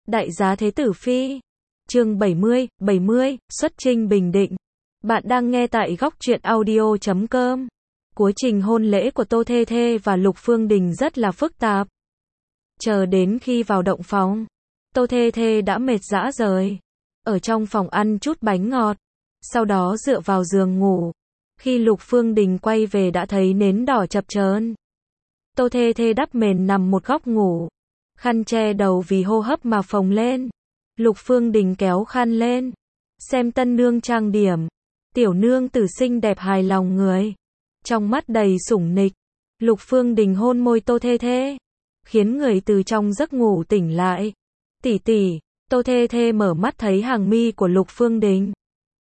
Đại giá Thế Tử Phi. Chương 70, xuất chinh Bình Định. Bạn đang nghe tại góc truyện audio.com. Quá trình hôn lễ của Tô Thê Thê và Lục Phương Đình rất là phức tạp. Chờ đến khi vào động phòng, Tô Thê Thê đã mệt rã rời. Ở trong phòng ăn chút bánh ngọt, sau đó dựa vào giường ngủ. Khi Lục Phương Đình quay về đã thấy nến đỏ chập chờn. Tô Thê Thê đắp mền nằm một góc ngủ, khăn che đầu vì hô hấp mà phồng lên. Lục Phương Đình kéo khăn lên, xem tân nương trang điểm. Tiểu nương tử xinh đẹp hài lòng người, trong mắt đầy sủng nịch. Lục Phương Đình hôn môi Tô Thê Thê, khiến người từ trong giấc ngủ tỉnh lại. Tỷ tỷ. Tô Thê Thê mở mắt thấy hàng mi của Lục Phương Đình.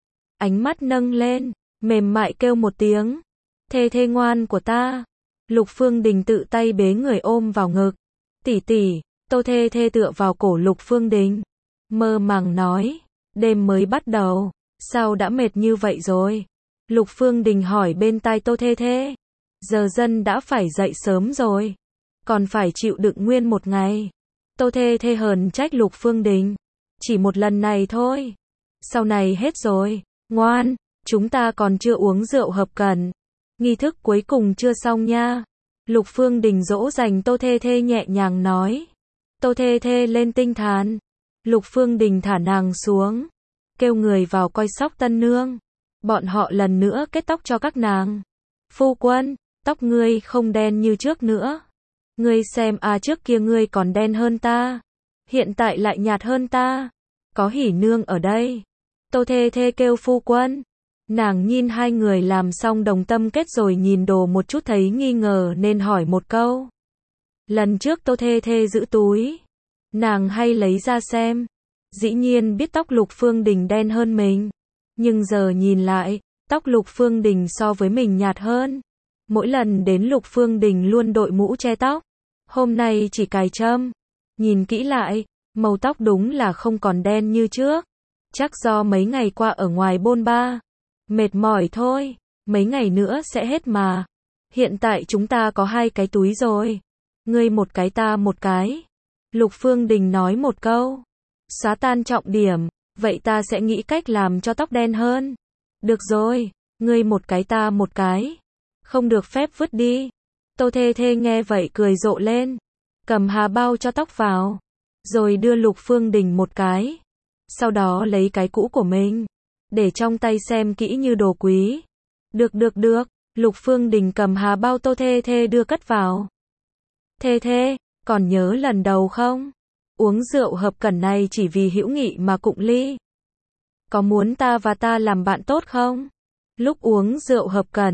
Ánh mắt nâng lên, mềm mại kêu một tiếng. Thê Thê ngoan của ta. Lục Phương Đình tự tay bế người ôm vào ngực. Tỷ tỷ. Tô Thê Thê tựa vào cổ Lục Phương Đình, mơ màng nói. Đêm mới bắt đầu, sao đã mệt như vậy rồi? Lục Phương Đình hỏi bên tai Tô Thê Thê. Giờ dân đã phải dậy sớm rồi, còn phải chịu đựng nguyên một ngày. Tô Thê Thê hờn trách Lục Phương Đình. Chỉ một lần này thôi, sau này hết rồi. Ngoan, chúng ta còn chưa uống rượu hợp cần, nghi thức cuối cùng chưa xong nha. Lục Phương Đình dỗ dành Tô Thê Thê nhẹ nhàng nói. Tô Thê Thê lên tinh thần. Lục Phương Đình thả nàng xuống, kêu người vào coi sóc tân nương. Bọn họ lần nữa kết tóc cho các nàng. Phu quân, tóc ngươi không đen như trước nữa. Ngươi xem trước kia ngươi còn đen hơn ta, hiện tại lại nhạt hơn ta. Có Hỉ nương ở đây. Tô Thê Thê kêu phu quân. Nàng nhìn hai người làm xong đồng tâm kết rồi nhìn đồ một chút thấy nghi ngờ nên hỏi một câu. Lần trước Tô Thê Thê giữ túi, nàng hay lấy ra xem. Dĩ nhiên biết tóc Lục Phương Đình đen hơn mình, nhưng giờ nhìn lại, tóc Lục Phương Đình so với mình nhạt hơn. Mỗi lần đến Lục Phương Đình luôn đội mũ che tóc, hôm nay chỉ cài trâm. Nhìn kỹ lại, màu tóc đúng là không còn đen như trước. Chắc do mấy ngày qua ở ngoài bôn ba, mệt mỏi thôi, mấy ngày nữa sẽ hết mà. Hiện tại chúng ta có 2 cái túi rồi, ngươi một cái ta một cái. Lục Phương Đình nói một câu, xóa tan trọng điểm, vậy ta sẽ nghĩ cách làm cho tóc đen hơn. Được rồi, ngươi một cái ta một cái, không được phép vứt đi. Tô Thê Thê nghe vậy cười rộ lên, cầm hà bao cho tóc vào, rồi đưa Lục Phương Đình một cái. Sau đó lấy cái cũ của mình, để trong tay xem kỹ như đồ quý. Được, Lục Phương Đình cầm hà bao Tô Thê Thê đưa cất vào. Thê Thê, còn nhớ lần đầu không? Uống rượu hợp cẩn này chỉ vì hữu nghị mà cụng ly. Có muốn ta và ta làm bạn tốt không? Lúc uống rượu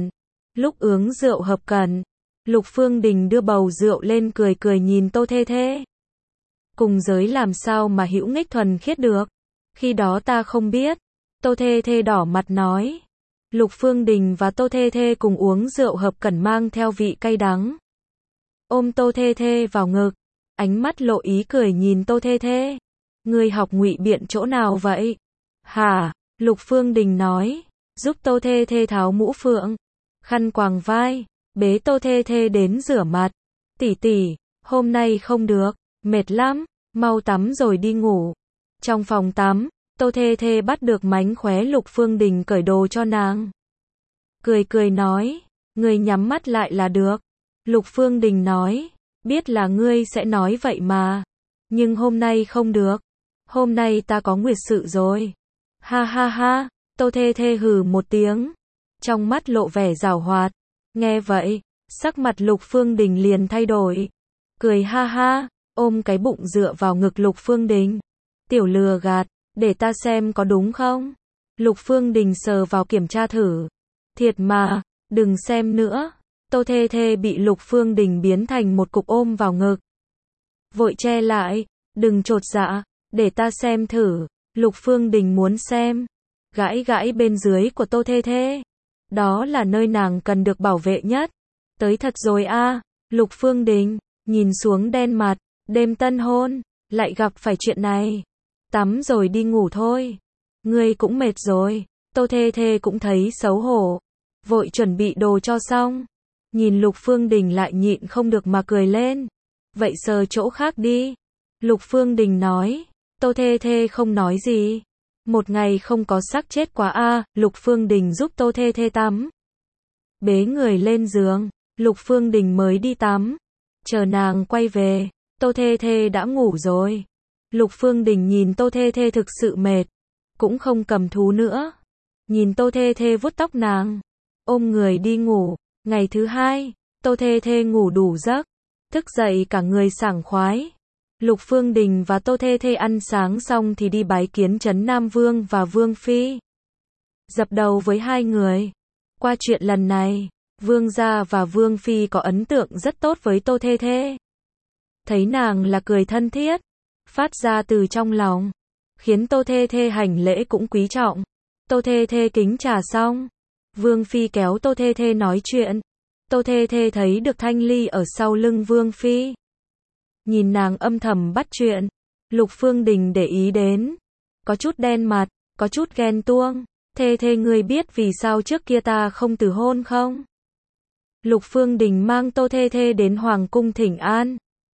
hợp cẩn, Lục Phương Đình đưa bầu rượu lên cười cười nhìn Tô Thê Thê. Cùng giới làm sao mà hữu nghịch thuần khiết được? Khi đó ta không biết. Tô Thê Thê đỏ mặt nói. Lục Phương Đình và Tô Thê Thê cùng uống rượu hợp cẩn mang theo vị cay đắng. Ôm Tô Thê Thê vào ngực, ánh mắt lộ ý cười nhìn Tô Thê Thê. Ngươi học ngụy biện chỗ nào vậy? Hả? Lục Phương Đình nói, giúp Tô Thê Thê tháo mũ phượng, khăn quàng vai, bế Tô Thê Thê đến rửa mặt. Tỷ tỷ, hôm nay không được, mệt lắm, mau tắm rồi đi ngủ. Trong phòng tắm, Tô Thê Thê bắt được mánh khóe Lục Phương Đình cởi đồ cho nàng. Cười nói, ngươi nhắm mắt lại là được. Lục Phương Đình nói, biết là ngươi sẽ nói vậy mà, nhưng hôm nay không được. Hôm nay ta có nguyệt sự rồi. Ha ha ha, Tô Thê Thê hừ một tiếng, trong mắt lộ vẻ giảo hoạt. Nghe vậy, sắc mặt Lục Phương Đình liền thay đổi. Cười ha ha, ôm cái bụng dựa vào ngực Lục Phương Đình. Tiểu lừa gạt, để ta xem có đúng không? Lục Phương Đình sờ vào kiểm tra thử. Thiệt mà, đừng xem nữa. Tô Thê Thê bị Lục Phương Đình biến thành một cục ôm vào ngực. Vội che lại, đừng chột dạ, để ta xem thử. Lục Phương Đình muốn xem. Gãi bên dưới của Tô Thê Thê. Đó là nơi nàng cần được bảo vệ nhất. Tới thật rồi a. Lục Phương Đình nhìn xuống đen mặt, đêm tân hôn, lại gặp phải chuyện này. Tắm rồi đi ngủ thôi. Ngươi cũng mệt rồi. Tô Thê Thê cũng thấy xấu hổ, vội chuẩn bị đồ cho xong. Nhìn Lục Phương Đình lại nhịn không được mà cười lên. Vậy sờ chỗ khác đi. Lục Phương Đình nói. Tô Thê Thê không nói gì. Một ngày không có xác chết quá a. Lục Phương Đình giúp Tô Thê Thê tắm. Bế người lên giường, Lục Phương Đình mới đi tắm. Chờ nàng quay về, Tô Thê Thê đã ngủ rồi. Lục Phương Đình nhìn Tô Thê Thê thực sự mệt, cũng không cầm thú nữa. Nhìn Tô Thê Thê vuốt tóc nàng, ôm người đi ngủ. Ngày thứ hai, Tô Thê Thê ngủ đủ giấc, thức dậy cả người sảng khoái. Lục Phương Đình và Tô Thê Thê ăn sáng xong thì đi bái kiến Trấn Nam Vương và Vương Phi. Dập đầu với hai người. Qua chuyện lần này, Vương gia và Vương Phi có ấn tượng rất tốt với Tô Thê Thê. Thấy nàng là cười thân thiết, phát ra từ trong lòng, khiến Tô Thê Thê hành lễ cũng quý trọng. Tô Thê Thê kính trà xong, Vương Phi kéo Tô Thê Thê nói chuyện. Tô Thê Thê thấy được Thanh Ly ở sau lưng Vương Phi. Nhìn nàng âm thầm bắt chuyện, Lục Phương Đình để ý đến. Có chút đen mặt, có chút ghen tuông. Thê Thê ngươi biết vì sao trước kia ta không từ hôn không? Lục Phương Đình mang Tô Thê Thê đến Hoàng cung thỉnh an.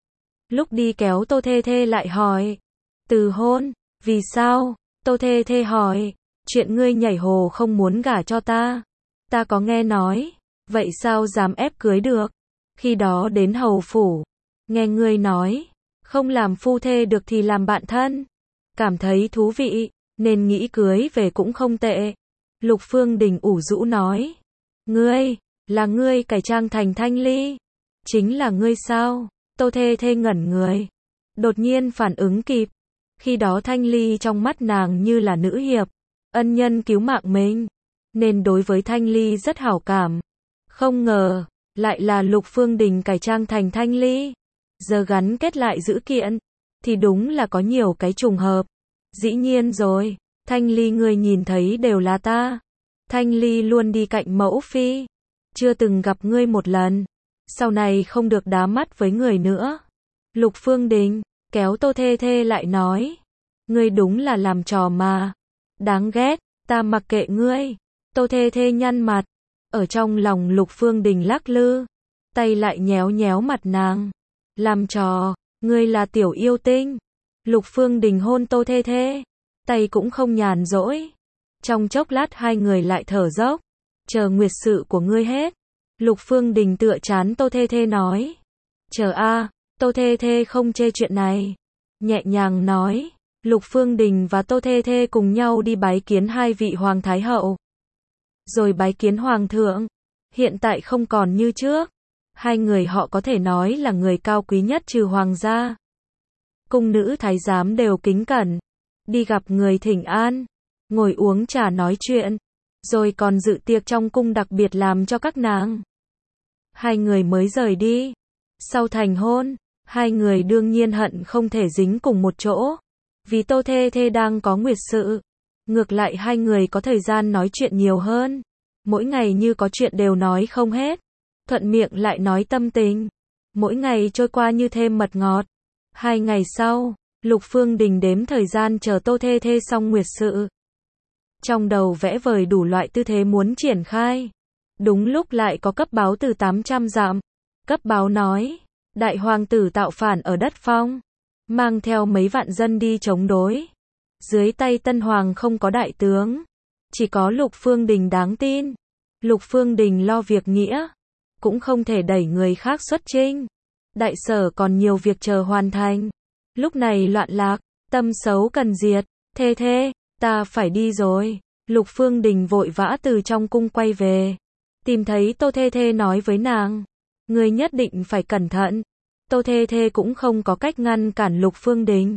Lúc đi kéo Tô Thê Thê lại hỏi. Từ hôn, vì sao? Tô Thê Thê hỏi. Chuyện ngươi nhảy hồ không muốn gả cho ta. Ta có nghe nói. Vậy sao dám ép cưới được? Khi đó đến hầu phủ. Nghe ngươi nói. Không làm phu thê được thì làm bạn thân. Cảm thấy thú vị. Nên nghĩ cưới về cũng không tệ. Lục Phương Đình ủ rũ nói. Ngươi, là ngươi cải trang thành Thanh Ly. Chính là ngươi sao? Tô Thê Thê ngẩn người. Đột nhiên phản ứng kịp. Khi đó Thanh Ly trong mắt nàng như là nữ hiệp. Ân nhân cứu mạng mình. Nên đối với Thanh Ly rất hảo cảm. Không ngờ, lại là Lục Phương Đình cải trang thành Thanh Ly. Giờ gắn kết lại dữ kiện. Thì đúng là có nhiều cái trùng hợp. Dĩ nhiên rồi, Thanh Ly ngươi nhìn thấy đều là ta. Thanh Ly luôn đi cạnh mẫu phi. Chưa từng gặp ngươi một lần. Sau này không được đá mắt với người nữa. Lục Phương Đình, kéo Tô Thê Thê lại nói. Ngươi đúng là làm trò mà. Đáng ghét, ta mặc kệ ngươi. Tô Thê Thê nhăn mặt. Ở trong lòng Lục Phương Đình lắc lư. Tay lại nhéo nhéo mặt nàng. Làm trò, ngươi là tiểu yêu tinh. Lục Phương Đình hôn Tô Thê Thê. Tay cũng không nhàn rỗi. Trong chốc lát hai người lại thở dốc. Chờ nguyệt sự của ngươi hết. Lục Phương Đình tựa trán Tô Thê Thê nói. Chờ a. Tô Thê Thê không chê chuyện này. Nhẹ nhàng nói. Lục Phương Đình và Tô Thê Thê cùng nhau đi bái kiến hai vị hoàng thái hậu. Rồi bái kiến hoàng thượng. Hiện tại không còn như trước. Hai người họ có thể nói là người cao quý nhất trừ hoàng gia. Cung nữ thái giám đều kính cẩn. Đi gặp người thỉnh an. Ngồi uống trà nói chuyện. Rồi còn dự tiệc trong cung đặc biệt làm cho các nàng. Hai người mới rời đi. Sau thành hôn, hai người đương nhiên hận không thể dính cùng một chỗ. Vì Tô Thê Thê đang có nguyệt sự. Ngược lại hai người có thời gian nói chuyện nhiều hơn. Mỗi ngày như có chuyện đều nói không hết. Thuận miệng lại nói tâm tình. Mỗi ngày trôi qua như thêm mật ngọt. 2 ngày sau, Lục Phương Đình đếm thời gian chờ Tô Thê Thê xong nguyệt sự. Trong đầu vẽ vời đủ loại tư thế muốn triển khai. Đúng lúc lại có cấp báo từ 800 dặm. Cấp báo nói, đại hoàng tử tạo phản ở đất Phong. Mang theo mấy vạn dân đi chống đối. Dưới tay Tân Hoàng không có đại tướng. Chỉ có Lục Phương Đình đáng tin. Lục Phương Đình lo việc nghĩa. Cũng không thể đẩy người khác xuất chinh. Đại sở còn nhiều việc chờ hoàn thành. Lúc này loạn lạc, tâm xấu cần diệt. Thê Thê, ta phải đi rồi. Lục Phương Đình vội vã từ trong cung quay về. Tìm thấy Tô Thê Thê nói với nàng. Ngươi nhất định phải cẩn thận. Tô Thê Thê cũng không có cách ngăn cản Lục Phương Đình.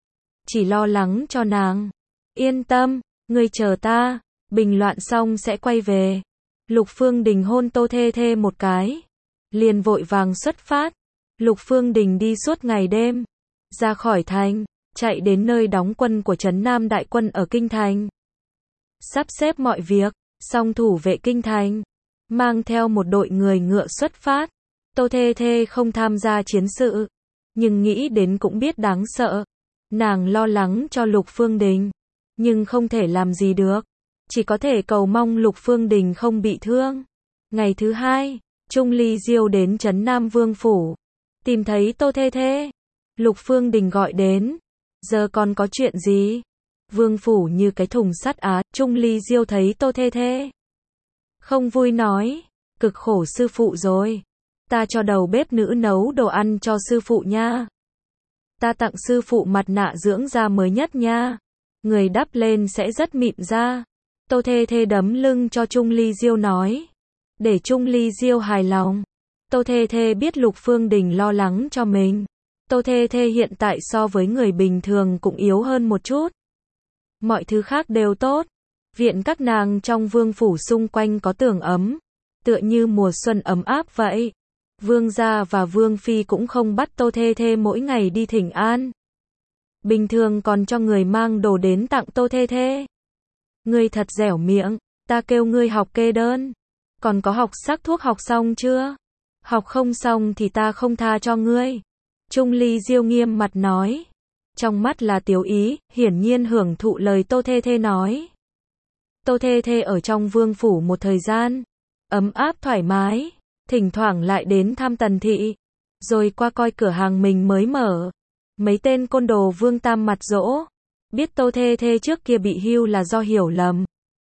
Chỉ lo lắng cho nàng. Yên tâm, ngươi chờ ta. Bình loạn xong sẽ quay về. Lục Phương Đình hôn Tô Thê Thê một cái. Liền vội vàng xuất phát. Lục Phương Đình đi suốt ngày đêm. Ra khỏi thành, chạy đến nơi đóng quân của Trấn Nam đại quân ở Kinh Thành. Sắp xếp mọi việc, xong thủ vệ Kinh Thành. Mang theo một đội người ngựa xuất phát. Tô Thê Thê không tham gia chiến sự. Nhưng nghĩ đến cũng biết đáng sợ. Nàng lo lắng cho Lục Phương Đình. Nhưng không thể làm gì được. Chỉ có thể cầu mong Lục Phương Đình không bị thương. Ngày thứ hai, Trung Ly Diêu đến Trấn Nam Vương Phủ. Tìm thấy Tô Thê Thê. Lục Phương Đình gọi đến. Giờ còn có chuyện gì? Vương phủ như cái thùng sắt á, Trung Ly Diêu thấy Tô Thê Thê không vui nói, cực khổ sư phụ rồi. Ta cho đầu bếp nữ nấu đồ ăn cho sư phụ nha. Ta tặng sư phụ mặt nạ dưỡng da mới nhất nha. Người đắp lên sẽ rất mịn da. Tô Thê Thê đấm lưng cho Trung Ly Diêu nói. Để Trung Ly Diêu hài lòng. Tô Thê Thê biết Lục Phương Đình lo lắng cho mình. Tô Thê Thê hiện tại so với người bình thường cũng yếu hơn một chút. Mọi thứ khác đều tốt. Viện các nàng trong vương phủ xung quanh có tường ấm. Tựa như mùa xuân ấm áp vậy. Vương gia và Vương Phi cũng không bắt Tô Thê Thê mỗi ngày đi thỉnh an. Bình thường còn cho người mang đồ đến tặng Tô Thê Thê. Ngươi thật dẻo miệng, ta kêu ngươi học kê đơn. Còn có học sắc thuốc học xong chưa? Học không xong thì ta không tha cho ngươi. Trung Ly Diêu nghiêm mặt nói. Trong mắt là tiếu ý, hiển nhiên hưởng thụ lời Tô Thê Thê nói. Tô Thê Thê ở trong vương phủ một thời gian. Ấm áp thoải mái. Thỉnh thoảng lại đến thăm Tần Thị. Rồi qua coi cửa hàng mình mới mở. Mấy tên côn đồ Vương Tam mặt dỗ. Biết Tô Thê Thê trước kia bị hưu là do hiểu lầm.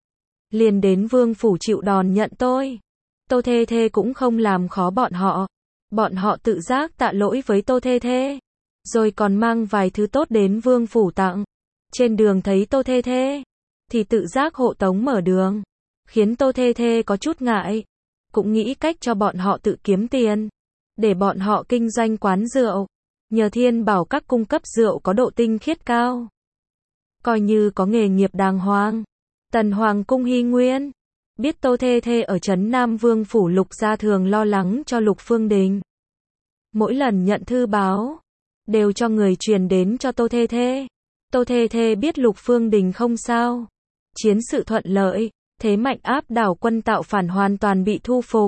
Liền đến vương phủ chịu đòn nhận tôi. Tô Thê Thê cũng không làm khó bọn họ. Bọn họ tự giác tạ lỗi với Tô Thê Thê. Rồi còn mang vài thứ tốt đến vương phủ tặng. Trên đường thấy Tô Thê Thê. Thì tự giác hộ tống mở đường. Khiến Tô Thê Thê có chút ngại. Cũng nghĩ cách cho bọn họ tự kiếm tiền. Để bọn họ kinh doanh quán rượu. Nhờ Thiên Bảo các cung cấp rượu có độ tinh khiết cao. Coi như có nghề nghiệp đàng hoàng. Tần Hoàng cung Hy Nguyên. Biết Tô Thê Thê ở trấn Nam Vương phủ Lục gia thường lo lắng cho Lục Phương Đình. Mỗi lần nhận thư báo. Đều cho người truyền đến cho Tô Thê Thê. Tô Thê Thê biết Lục Phương Đình không sao. Chiến sự thuận lợi. Thế mạnh áp đảo quân tạo phản hoàn toàn bị thu phục.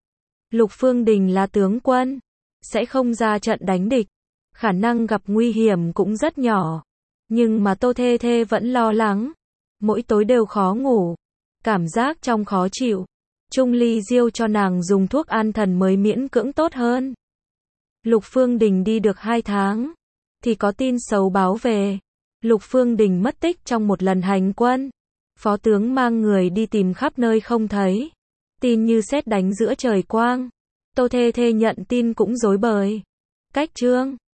Lục Phương Đình là tướng quân. Sẽ không ra trận đánh địch. Khả năng gặp nguy hiểm cũng rất nhỏ. Nhưng mà Tô Thê Thê vẫn lo lắng. Mỗi tối đều khó ngủ. Cảm giác trong khó chịu. Trung Ly Diêu cho nàng dùng thuốc an thần mới miễn cưỡng tốt hơn. Lục Phương Đình đi được 2 tháng. Thì có tin xấu báo về. Lục Phương Đình mất tích trong một lần hành quân. Phó tướng mang người đi tìm khắp nơi không thấy. Tin như sét đánh giữa trời quang. Tô Thê Thê nhận tin cũng rối bời. Cách chương